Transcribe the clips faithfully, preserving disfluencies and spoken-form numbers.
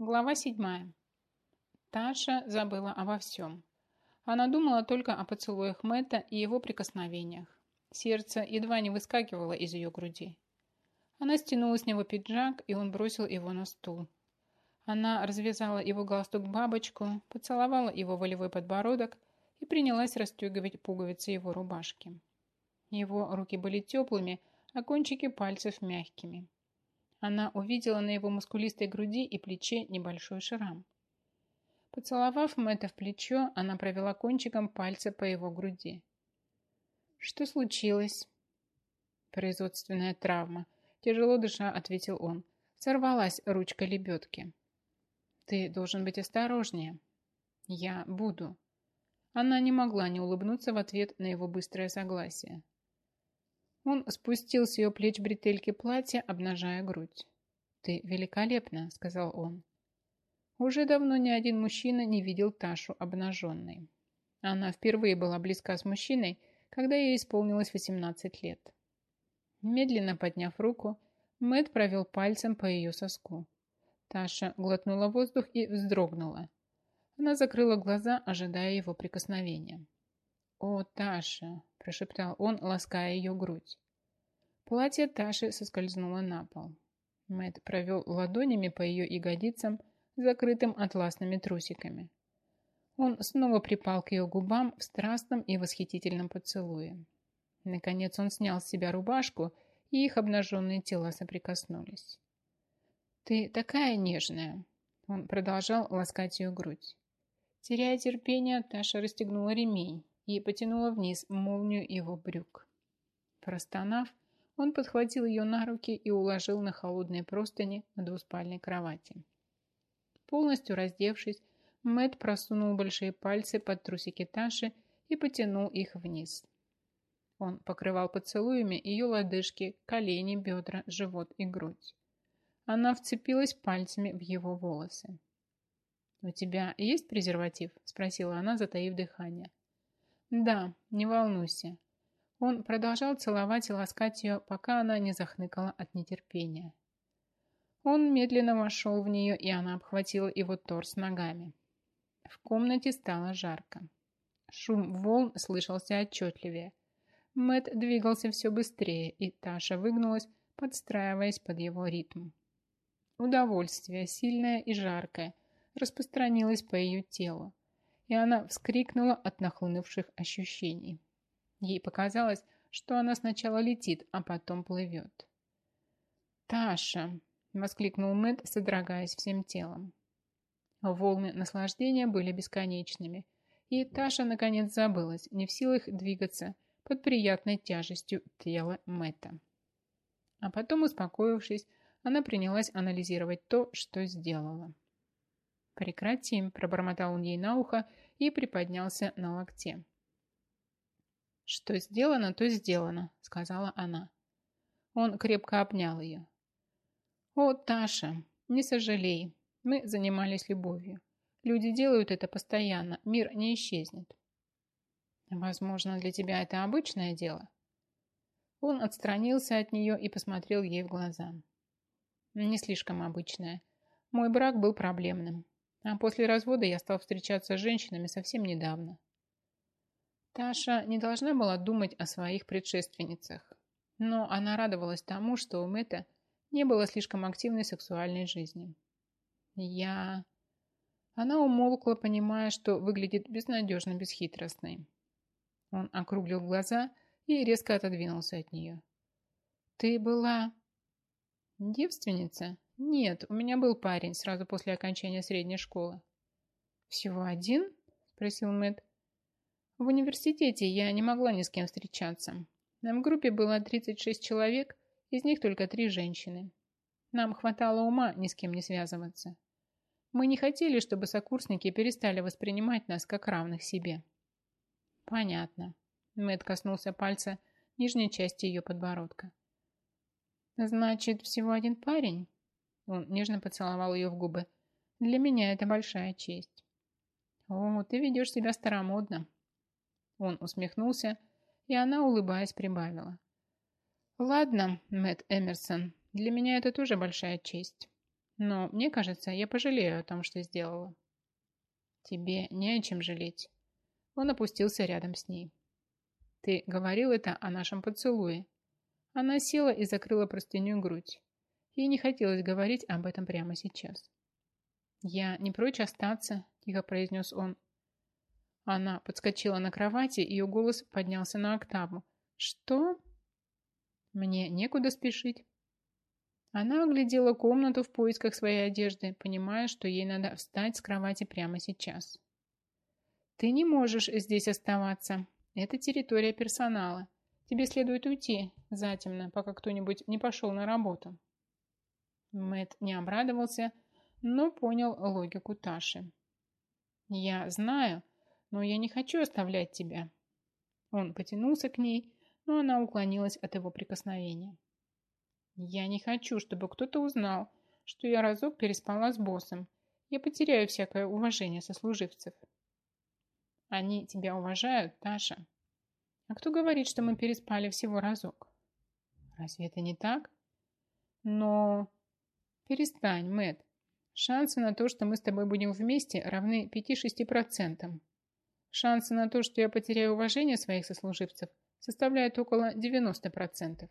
Глава седьмая. Таша забыла обо всем. Она думала только о поцелуях Мэтта и его прикосновениях. Сердце едва не выскакивало из ее груди. Она стянула с него пиджак, и он бросил его на стул. Она развязала его галстук-бабочку, поцеловала его волевой подбородок и принялась расстегивать пуговицы его рубашки. Его руки были теплыми, а кончики пальцев мягкими. Она увидела на его мускулистой груди и плече небольшой шрам. Поцеловав Мэтта в плечо, она провела кончиком пальца по его груди. «Что случилось?» «Производственная травма», – тяжело дыша ответил он. Сорвалась ручка лебедки. «Ты должен быть осторожнее». «Я буду». Она не могла не улыбнуться в ответ на его быстрое согласие. Он спустил с ее плеч бретельки платья, обнажая грудь. «Ты великолепна», — сказал он. Уже давно ни один мужчина не видел Ташу обнаженной. Она впервые была близка с мужчиной, когда ей исполнилось восемнадцать лет. Медленно подняв руку, Мэтт провел пальцем по ее соску. Таша глотнула воздух и вздрогнула. Она закрыла глаза, ожидая его прикосновения. «О, Таша!» – прошептал он, лаская ее грудь. Платье Таши соскользнуло на пол. Мэтт провел ладонями по ее ягодицам, закрытым атласными трусиками. Он снова припал к ее губам в страстном и восхитительном поцелуе. Наконец он снял с себя рубашку, и их обнаженные тела соприкоснулись. «Ты такая нежная!» Он продолжал ласкать ее грудь. Теряя терпение, Таша расстегнула ремень и потянула вниз молнию его брюк. Простонав, он подхватил ее на руки и уложил на холодные простыни на двуспальной кровати. Полностью раздевшись, Мэтт просунул большие пальцы под трусики Таши и потянул их вниз. Он покрывал поцелуями ее лодыжки, колени, бедра, живот и грудь. Она вцепилась пальцами в его волосы. «У тебя есть презерватив?» – спросила она, затаив дыхание. «Да, не волнуйся». Он продолжал целовать и ласкать ее, пока она не захныкала от нетерпения. Он медленно вошел в нее, и она обхватила его торс ногами. В комнате стало жарко. Шум волн слышался отчетливее. Мэтт двигался все быстрее, и Таша выгнулась, подстраиваясь под его ритм. Удовольствие, сильное и жаркое, распространилось по ее телу, и она вскрикнула от нахлынувших ощущений. Ей показалось, что она сначала летит, а потом плывет. «Таша!» – воскликнул Мэтт, содрогаясь всем телом. Волны наслаждения были бесконечными, и Таша наконец забылась, не в силах двигаться под приятной тяжестью тела Мэтта. А потом, успокоившись, она принялась анализировать то, что сделала. «Прекрати», – пробормотал он ей на ухо и приподнялся на локте. «Что сделано, то сделано», – сказала она. Он крепко обнял ее. «О, Таша, не сожалей, мы занимались любовью. Люди делают это постоянно, мир не исчезнет». «Возможно, для тебя это обычное дело?» Он отстранился от нее и посмотрел ей в глаза. «Не слишком обычное. Мой брак был проблемным, а после развода я стал встречаться с женщинами совсем недавно». Таша не должна была думать о своих предшественницах, но она радовалась тому, что у Мэтта не было слишком активной сексуальной жизни. «Я...» Она умолкла, понимая, что выглядит безнадежно бесхитростной. Он округлил глаза и резко отодвинулся от нее. «Ты была...» «Девственница? Нет, у меня был парень сразу после окончания средней школы». «Всего один?» – спросил Мэтт. «В университете я не могла ни с кем встречаться. В группе было тридцать шесть человек, из них только три женщины. Нам хватало ума ни с кем не связываться. Мы не хотели, чтобы сокурсники перестали воспринимать нас как равных себе». «Понятно». Мэтт коснулся пальца нижней части ее подбородка. «Значит, всего один парень?» Он нежно поцеловал ее в губы. «Для меня это большая честь». «О, ты ведешь себя старомодно». Он усмехнулся, и она, улыбаясь, прибавила. «Ладно, Мэтт Эмерсон, для меня это тоже большая честь. Но мне кажется, я пожалею о том, что сделала. Тебе не о чем жалеть. Он опустился рядом с ней. Ты говорил это о нашем поцелуе. Она села и закрыла простыню грудь. Ей не хотелось говорить об этом прямо сейчас. «Я не прочь остаться», – тихо произнес он. Она подскочила на кровати, ее голос поднялся на октаву. «Что?» «Мне некуда спешить». Она оглядела комнату в поисках своей одежды, понимая, что ей надо встать с кровати прямо сейчас. «Ты не можешь здесь оставаться. Это территория персонала. Тебе следует уйти затемно, пока кто-нибудь не пошел на работу». Мэтт не обрадовался, но понял логику Таши. «Я знаю, но я не хочу оставлять тебя». Он потянулся к ней, но она уклонилась от его прикосновения. «Я не хочу, чтобы кто-то узнал, что я разок переспала с боссом. Я потеряю всякое уважение сослуживцев». «Они тебя уважают, Таша». «А кто говорит, что мы переспали всего разок?» «Разве это не так?» «Но...» «Перестань, Мэтт. Шансы на то, что мы с тобой будем вместе, равны пяти-шести процентам. Шансы на то, что я потеряю уважение своих сослуживцев, составляют около девяноста процентов».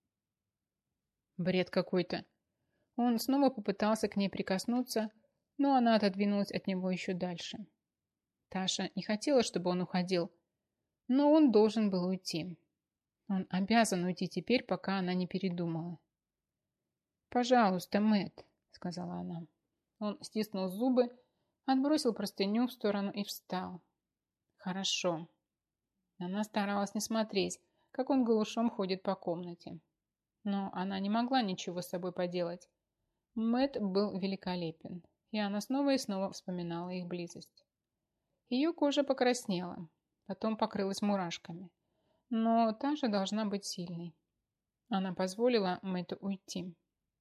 Бред какой-то. Он снова попытался к ней прикоснуться, но она отодвинулась от него еще дальше. Таша не хотела, чтобы он уходил, но он должен был уйти. Он обязан уйти теперь, пока она не передумала. «Пожалуйста, Мэтт», — сказала она. Он стиснул зубы, отбросил простыню в сторону и встал. «Хорошо». Она старалась не смотреть, как он голышом ходит по комнате. Но она не могла ничего с собой поделать. Мэтт был великолепен, и она снова и снова вспоминала их близость. Ее кожа покраснела, потом покрылась мурашками. Но та же должна быть сильной. Она позволила Мэтту уйти.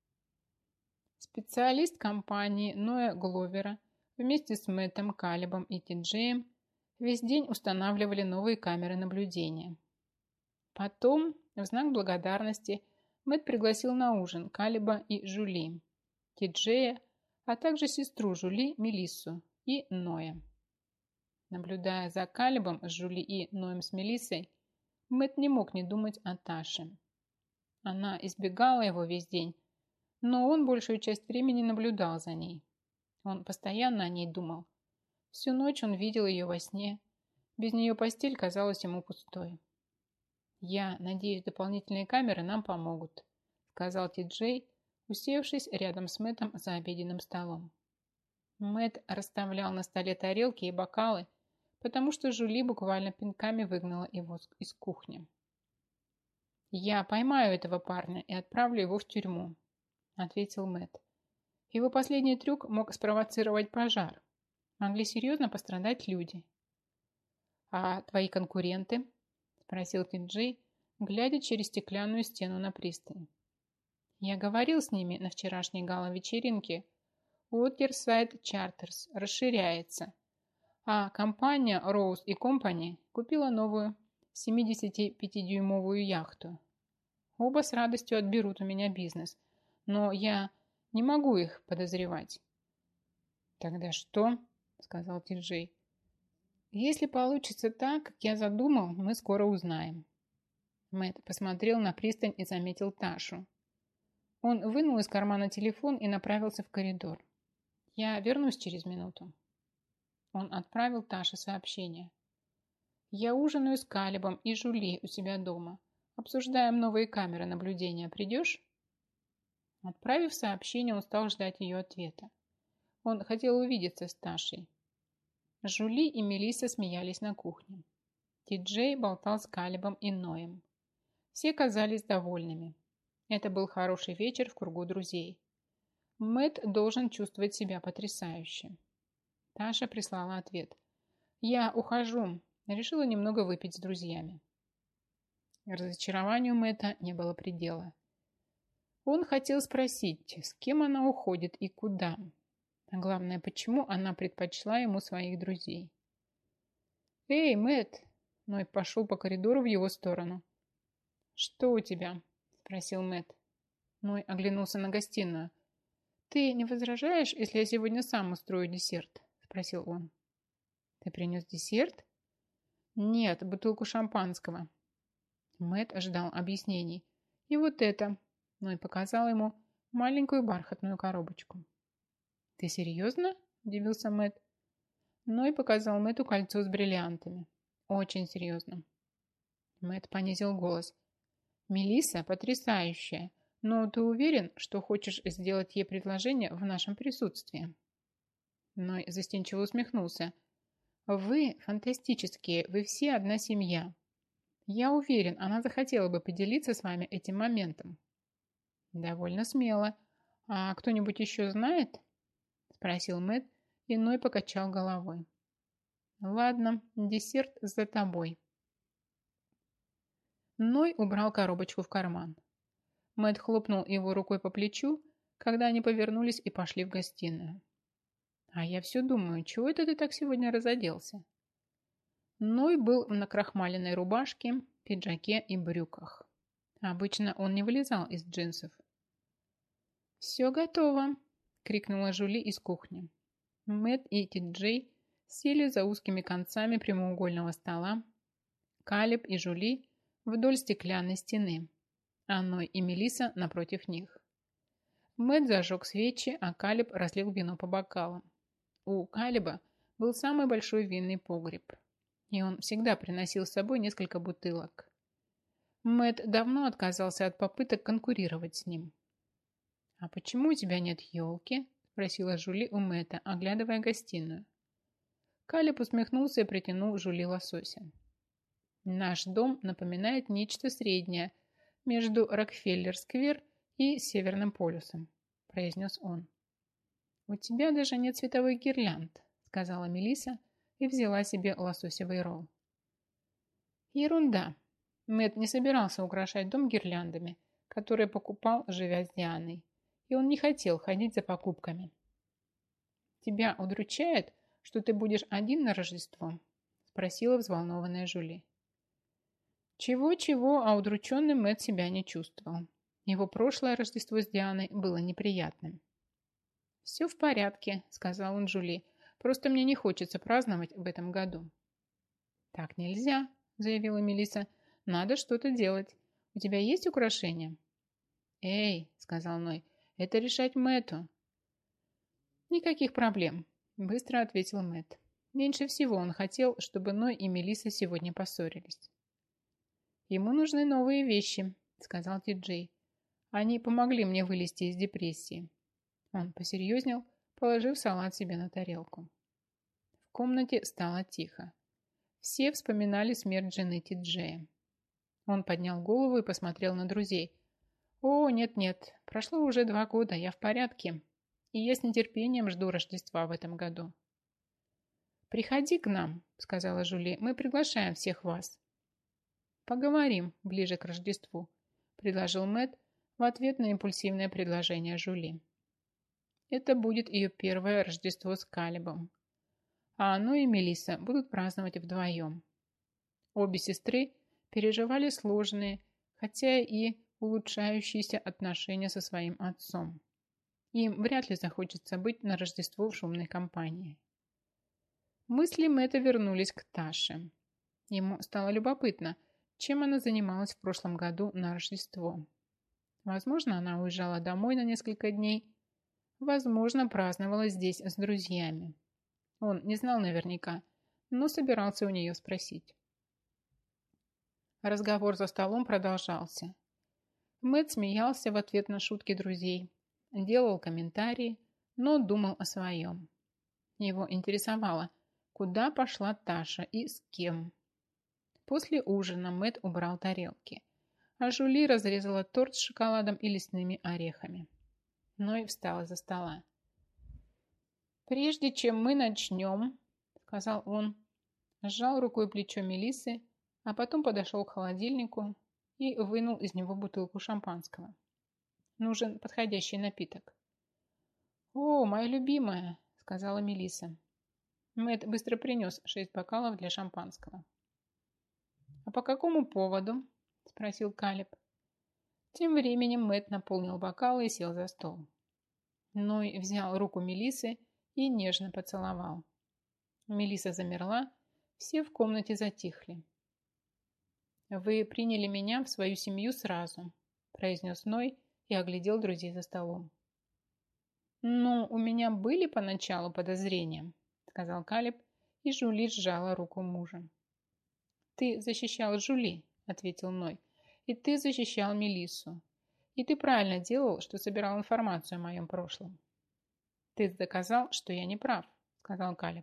Специалист компании Ноя Гловера вместе с Мэттом, Калебом и Ти-Джеем весь день устанавливали новые камеры наблюдения. Потом, в знак благодарности, Мэтт пригласил на ужин Калеба и Жули, Ти-Джея, а также сестру Жули Мелиссу и Ноя. Наблюдая за Калебом с Жули и Ноем с Мелиссой, Мэтт не мог не думать о Таше. Она избегала его весь день, но он большую часть времени наблюдал за ней. Он постоянно о ней думал. Всю ночь он видел ее во сне. Без нее постель казалась ему пустой. «Я надеюсь, дополнительные камеры нам помогут», сказал Ти-Джей, усевшись рядом с Мэттом за обеденным столом. Мэтт расставлял на столе тарелки и бокалы, потому что Жули буквально пинками выгнала его из кухни. «Я поймаю этого парня и отправлю его в тюрьму», ответил Мэтт. Его последний трюк мог спровоцировать пожар. Могли серьезно пострадать люди. «А твои конкуренты?» спросил Ти-Джей, глядя через стеклянную стену на пристань. «Я говорил с ними на вчерашней гала-вечеринке. Waterside Charters расширяется, а компания Rose и Company купила новую семидесятипятидюймовую яхту. Оба с радостью отберут у меня бизнес, но я не могу их подозревать». «Тогда что?» – сказал Ти-Джей. «Если получится так, как я задумал, мы скоро узнаем». Мэтт посмотрел на пристань и заметил Ташу. Он вынул из кармана телефон и направился в коридор. «Я вернусь через минуту». Он отправил Таше сообщение. «Я ужинаю с Калебом и Жули у себя дома. Обсуждаем новые камеры наблюдения. Придешь?» Отправив сообщение, он стал ждать ее ответа. Он хотел увидеться с Ташей. Жули и Мелисса смеялись на кухне. Ти-Джей болтал с Калебом и Ноем. Все казались довольными. Это был хороший вечер в кругу друзей. Мэтт должен чувствовать себя потрясающе. Таша прислала ответ. «Я ухожу. Решила немного выпить с друзьями». Разочарованию Мэтта не было предела. Он хотел спросить, с кем она уходит и куда. А главное, почему она предпочла ему своих друзей. «Эй, Мэтт!» Ной пошел по коридору в его сторону. «Что у тебя?» – спросил Мэтт. Ной оглянулся на гостиную. «Ты не возражаешь, если я сегодня сам устрою десерт?» – спросил он. «Ты принес десерт?» «Нет, бутылку шампанского». Мэтт ожидал объяснений. «И вот это!» – Ной показал ему маленькую бархатную коробочку. «Ты серьезно?» – удивился Мэтт. Ной показал Мэтту кольцо с бриллиантами. «Очень серьезно». Мэтт понизил голос. «Мелисса потрясающая, но ты уверен, что хочешь сделать ей предложение в нашем присутствии?» Ной застенчиво усмехнулся. «Вы фантастические, вы все одна семья. Я уверен, она захотела бы поделиться с вами этим моментом». «Довольно смело. А кто-нибудь еще знает?» Спросил Мэтт, и Ной покачал головой. «Ладно, десерт за тобой». Ной убрал коробочку в карман. Мэтт хлопнул его рукой по плечу, когда они повернулись и пошли в гостиную. «А я все думаю, чего это ты так сегодня разоделся?» Ной был в накрахмаленной рубашке, пиджаке и брюках. Обычно он не вылезал из джинсов. «Все готово!» – крикнула Жули из кухни. Мэтт и Ти-Джей сели за узкими концами прямоугольного стола. Калеб и Жули вдоль стеклянной стены, а Ной и Мелисса напротив них. Мэтт зажег свечи, а Калеб разлил вино по бокалам. У Калеба был самый большой винный погреб, и он всегда приносил с собой несколько бутылок. Мэтт давно отказался от попыток конкурировать с ним. «А почему у тебя нет елки?» – спросила Жули у Мэтта, оглядывая гостиную. Калеб усмехнулся и притянул Жули лосося. «Наш дом напоминает нечто среднее между Рокфеллер-сквер и Северным полюсом», – произнес он. «У тебя даже нет световых гирлянд», – сказала Мелисса и взяла себе лососевый ролл. «Ерунда. Мэтт не собирался украшать дом гирляндами, которые покупал, живя с Дианой, и он не хотел ходить за покупками». «Тебя удручает, что ты будешь один на Рождество?» – спросила взволнованная Жули. Чего-чего, а удрученным Мэтт себя не чувствовал. Его прошлое Рождество с Дианой было неприятным. «Все в порядке», – сказал он Жули. «Просто мне не хочется праздновать в этом году». «Так нельзя», – заявила Мелисса. «Надо что-то делать. У тебя есть украшения?» «Эй», – сказал Ной, – «это решать Мэтту». «Никаких проблем», – быстро ответил Мэтт. Меньше всего он хотел, чтобы Ной и Мелисса сегодня поссорились. «Ему нужны новые вещи», – сказал Ти-Джей. «Они помогли мне вылезти из депрессии». Он посерьезнел, положив салат себе на тарелку. В комнате стало тихо. Все вспоминали смерть жены Ти-Джея. Он поднял голову и посмотрел на друзей. «О, нет-нет, прошло уже два года, я в порядке, и я с нетерпением жду Рождества в этом году». «Приходи к нам», – сказала Жули, – «мы приглашаем всех вас». «Поговорим ближе к Рождеству», – предложил Мэтт в ответ на импульсивное предложение Жули. Это будет ее первое Рождество с Калебом, а оно и Мелисса будут праздновать вдвоем. Обе сестры переживали сложные, хотя и улучшающиеся отношения со своим отцом. Им вряд ли захочется быть на Рождество в шумной компании. Мысли Мэтта вернулись к Таше. Ему стало любопытно, чем она занималась в прошлом году на Рождество. Возможно, она уезжала домой на несколько дней. Возможно, праздновала здесь с друзьями. Он не знал наверняка, но собирался у нее спросить. Разговор за столом продолжался. Мэтт смеялся в ответ на шутки друзей, делал комментарии, но думал о своем. Его интересовало, куда пошла Таша и с кем. После ужина Мэтт убрал тарелки, а Жули разрезала торт с шоколадом и лесными орехами. Ной встал из-за стола. «Прежде чем мы начнем», — сказал он, сжал рукой плечо Мелиссы, а потом подошел к холодильнику и вынул из него бутылку шампанского. Нужен подходящий напиток. «О, моя любимая», — сказала Мелисса. Мэтт быстро принес шесть бокалов для шампанского. «А по какому поводу?» – спросил Калеб. Тем временем Мэтт наполнил бокалы и сел за стол. Ной взял руку Мелисы и нежно поцеловал. Мелиса замерла, все в комнате затихли. «Вы приняли меня в свою семью сразу», произнес Ной и оглядел друзей за столом. «Ну, у меня были поначалу подозрения», сказал Калеб, и Жули сжала руку мужа. «Ты защищал Жули», ответил Ной, и ты защищал Мелиссу. И ты правильно делал, что собирал информацию о моем прошлом. Ты доказал, что я не прав, сказал Калеб.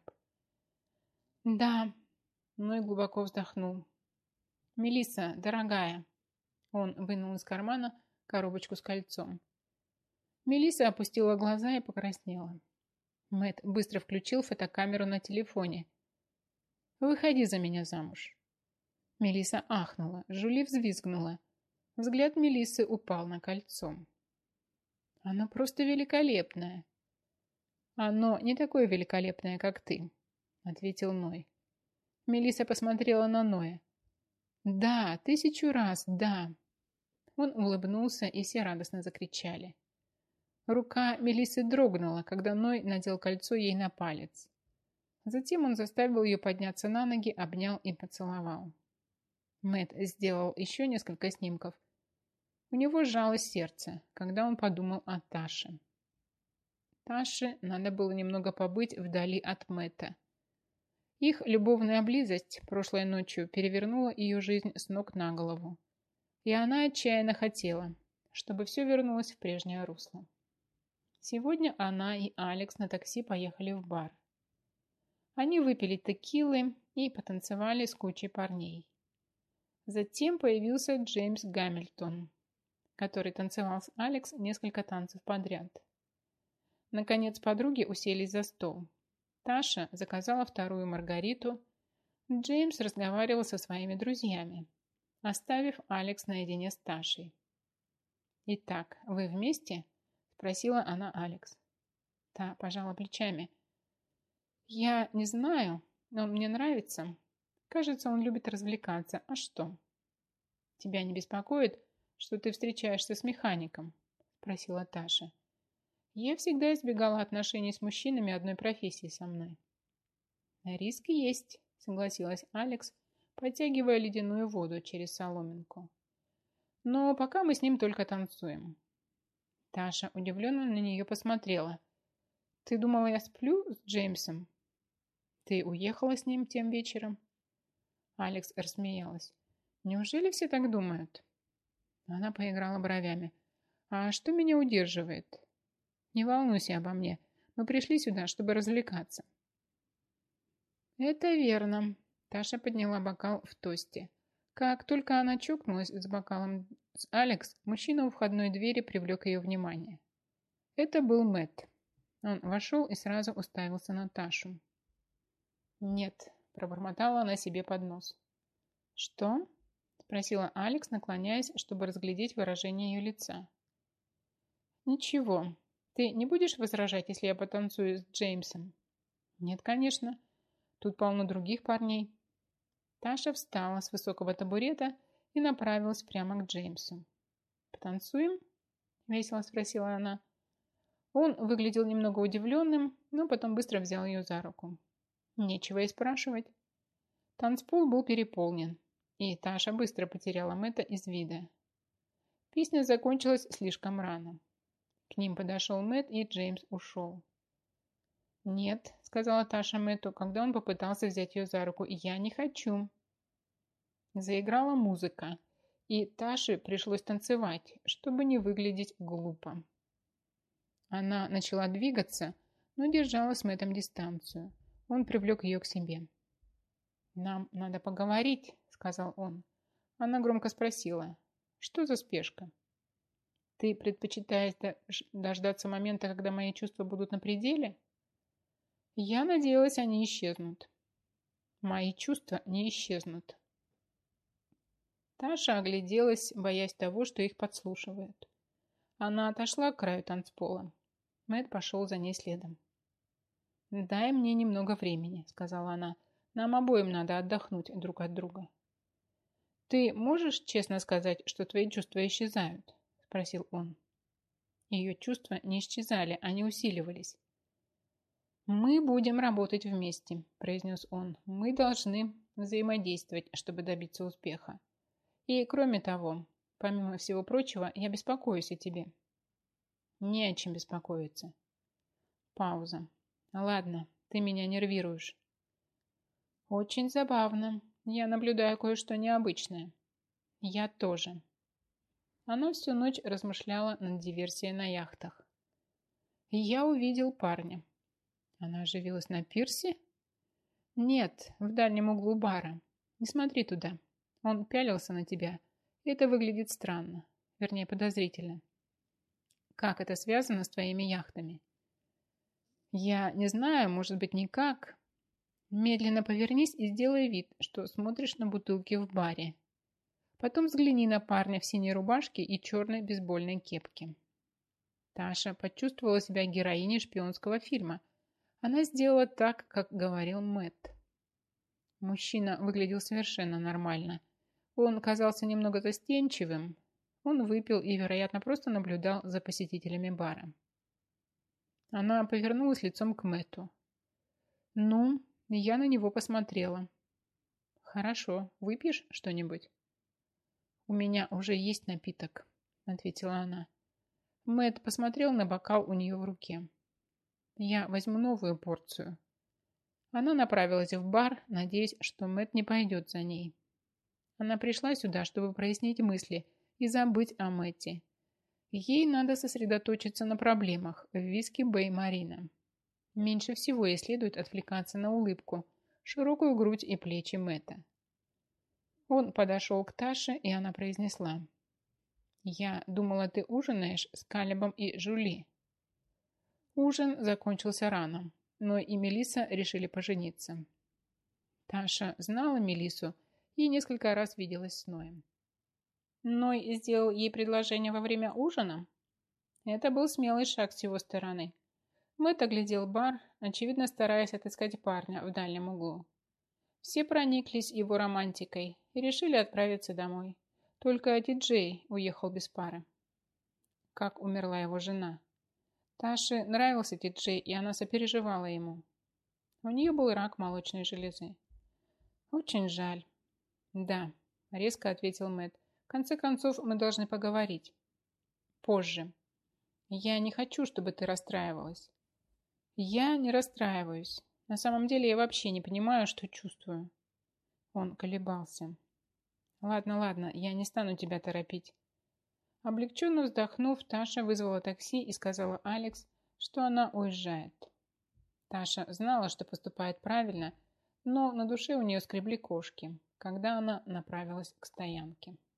Да, Ной глубоко вздохнул. Мелисса, дорогая. Он вынул из кармана коробочку с кольцом. Мелисса опустила глаза и покраснела. Мэтт быстро включил фотокамеру на телефоне. «Выходи за меня замуж». Мелисса ахнула, Жули взвизгнула. Взгляд Мелиссы упал на кольцо. «Оно просто великолепное». «Оно не такое великолепное, как ты», — ответил Ной. Мелисса посмотрела на Ноя. «Да, тысячу раз, да». Он улыбнулся, и все радостно закричали. Рука Мелиссы дрогнула, когда Ной надел кольцо ей на палец. Затем он заставил ее подняться на ноги, обнял и поцеловал. Мэтт сделал еще несколько снимков. У него сжалось сердце, когда он подумал о Таше. Таше надо было немного побыть вдали от Мэтта. Их любовная близость прошлой ночью перевернула ее жизнь с ног на голову. И она отчаянно хотела, чтобы все вернулось в прежнее русло. Сегодня она и Алекс на такси поехали в бар. Они выпили текилы и потанцевали с кучей парней. Затем появился Джеймс Гамильтон, который танцевал с Алекс несколько танцев подряд. Наконец подруги уселись за стол. Таша заказала вторую маргариту. Джеймс разговаривал со своими друзьями, оставив Алекс наедине с Ташей. «Итак, вы вместе?» – спросила она Алекс. Та пожала плечами. «Я не знаю, но он мне нравится. Кажется, он любит развлекаться. А что?» «Тебя не беспокоит, что ты встречаешься с механиком?» – спросила Таша. «Я всегда избегала отношений с мужчинами одной профессии со мной». «Риски есть», – согласилась Алекс, подтягивая ледяную воду через соломинку. «Но пока мы с ним только танцуем». Таша удивленно на нее посмотрела. «Ты думала, я сплю с Джеймсом?» «Ты уехала с ним тем вечером?» Алекс рассмеялась. «Неужели все так думают?» Она поиграла бровями. «А что меня удерживает?» «Не волнуйся обо мне. Мы пришли сюда, чтобы развлекаться». «Это верно». Таша подняла бокал в тосте. Как только она чокнулась с бокалом с Алекс, мужчина у входной двери привлек ее внимание. Это был Мэтт. Он вошел и сразу уставился на Ташу. «Нет», – пробормотала она себе под нос. «Что?» – спросила Алекс, наклоняясь, чтобы разглядеть выражение ее лица. «Ничего. Ты не будешь возражать, если я потанцую с Джеймсом?» «Нет, конечно. Тут полно других парней». Таша встала с высокого табурета и направилась прямо к Джеймсу. «Потанцуем?» – весело спросила она. Он выглядел немного удивленным, но потом быстро взял ее за руку. Нечего и спрашивать. Танцпол был переполнен, и Таша быстро потеряла Мэтта из вида. Песня закончилась слишком рано. К ним подошел Мэтт, и Джеймс ушел. «Нет», — сказала Таша Мэтту, когда он попытался взять ее за руку, — «я не хочу». Заиграла музыка, и Таше пришлось танцевать, чтобы не выглядеть глупо. Она начала двигаться, но держала с Мэттом дистанцию. Он привлек ее к себе. «Нам надо поговорить», — сказал он. Она громко спросила, «Что за спешка?» «Ты предпочитаешь дождаться момента, когда мои чувства будут на пределе?» «Я надеялась, они исчезнут». «Мои чувства не исчезнут». Таша огляделась, боясь того, что их подслушивают. Она отошла к краю танцпола. Мэтт пошел за ней следом. «Дай мне немного времени», — сказала она. «Нам обоим надо отдохнуть друг от друга». «Ты можешь честно сказать, что твои чувства исчезают?» — спросил он. Ее чувства не исчезали, они усиливались. «Мы будем работать вместе», – произнес он. «Мы должны взаимодействовать, чтобы добиться успеха. И кроме того, помимо всего прочего, я беспокоюсь о тебе». «Не о чем беспокоиться». Пауза. «Ладно, ты меня нервируешь». «Очень забавно. Я наблюдаю кое-что необычное». «Я тоже». Она всю ночь размышляла над диверсией на яхтах. «Я увидел парня». Она оживилась. «На пирсе?» «Нет, в дальнем углу бара. Не смотри туда. Он пялился на тебя. Это выглядит странно. Вернее, подозрительно». «Как это связано с твоими яхтами?» «Я не знаю, может быть, никак. Медленно повернись и сделай вид, что смотришь на бутылки в баре. Потом взгляни на парня в синей рубашке и черной бейсбольной кепке». Таша почувствовала себя героиней шпионского фильма. Она сделала так, как говорил Мэтт. Мужчина выглядел совершенно нормально. Он казался немного застенчивым. Он выпил и, вероятно, просто наблюдал за посетителями бара. Она повернулась лицом к Мэтту. «Ну, я на него посмотрела». «Хорошо, выпьешь что-нибудь?» «У меня уже есть напиток», — ответила она. Мэтт посмотрел на бокал у нее в руке. «Я возьму новую порцию». Она направилась в бар, надеясь, что Мэтт не пойдет за ней. Она пришла сюда, чтобы прояснить мысли и забыть о Мэтте. Ей надо сосредоточиться на проблемах в виски Бэй Марина. Меньше всего ей следует отвлекаться на улыбку, широкую грудь и плечи Мэтта. Он подошел к Таше, и она произнесла: «Я думала, ты ужинаешь с Калебом и Жюли». Ужин закончился рано, но и Мелисса решили пожениться. Таша знала Мелиссу и несколько раз виделась с Ноем. Ной сделал ей предложение во время ужина? Это был смелый шаг с его стороны. Мэтт оглядел бар, очевидно стараясь отыскать парня в дальнем углу. Все прониклись его романтикой и решили отправиться домой. Только Ти-Джей уехал без пары. Как умерла его жена. Таше нравился Ти-Джей, и она сопереживала ему. У нее был рак молочной железы. Очень жаль. Да, резко ответил Мэтт. В конце концов, мы должны поговорить. Позже. Я не хочу, чтобы ты расстраивалась. Я не расстраиваюсь. На самом деле я вообще не понимаю, что чувствую. Он колебался. Ладно, ладно, я не стану тебя торопить. Облегченно вздохнув, Таша вызвала такси и сказала Алекс, что она уезжает. Таша знала, что поступает правильно, но на душе у нее скребли кошки, когда она направилась к стоянке.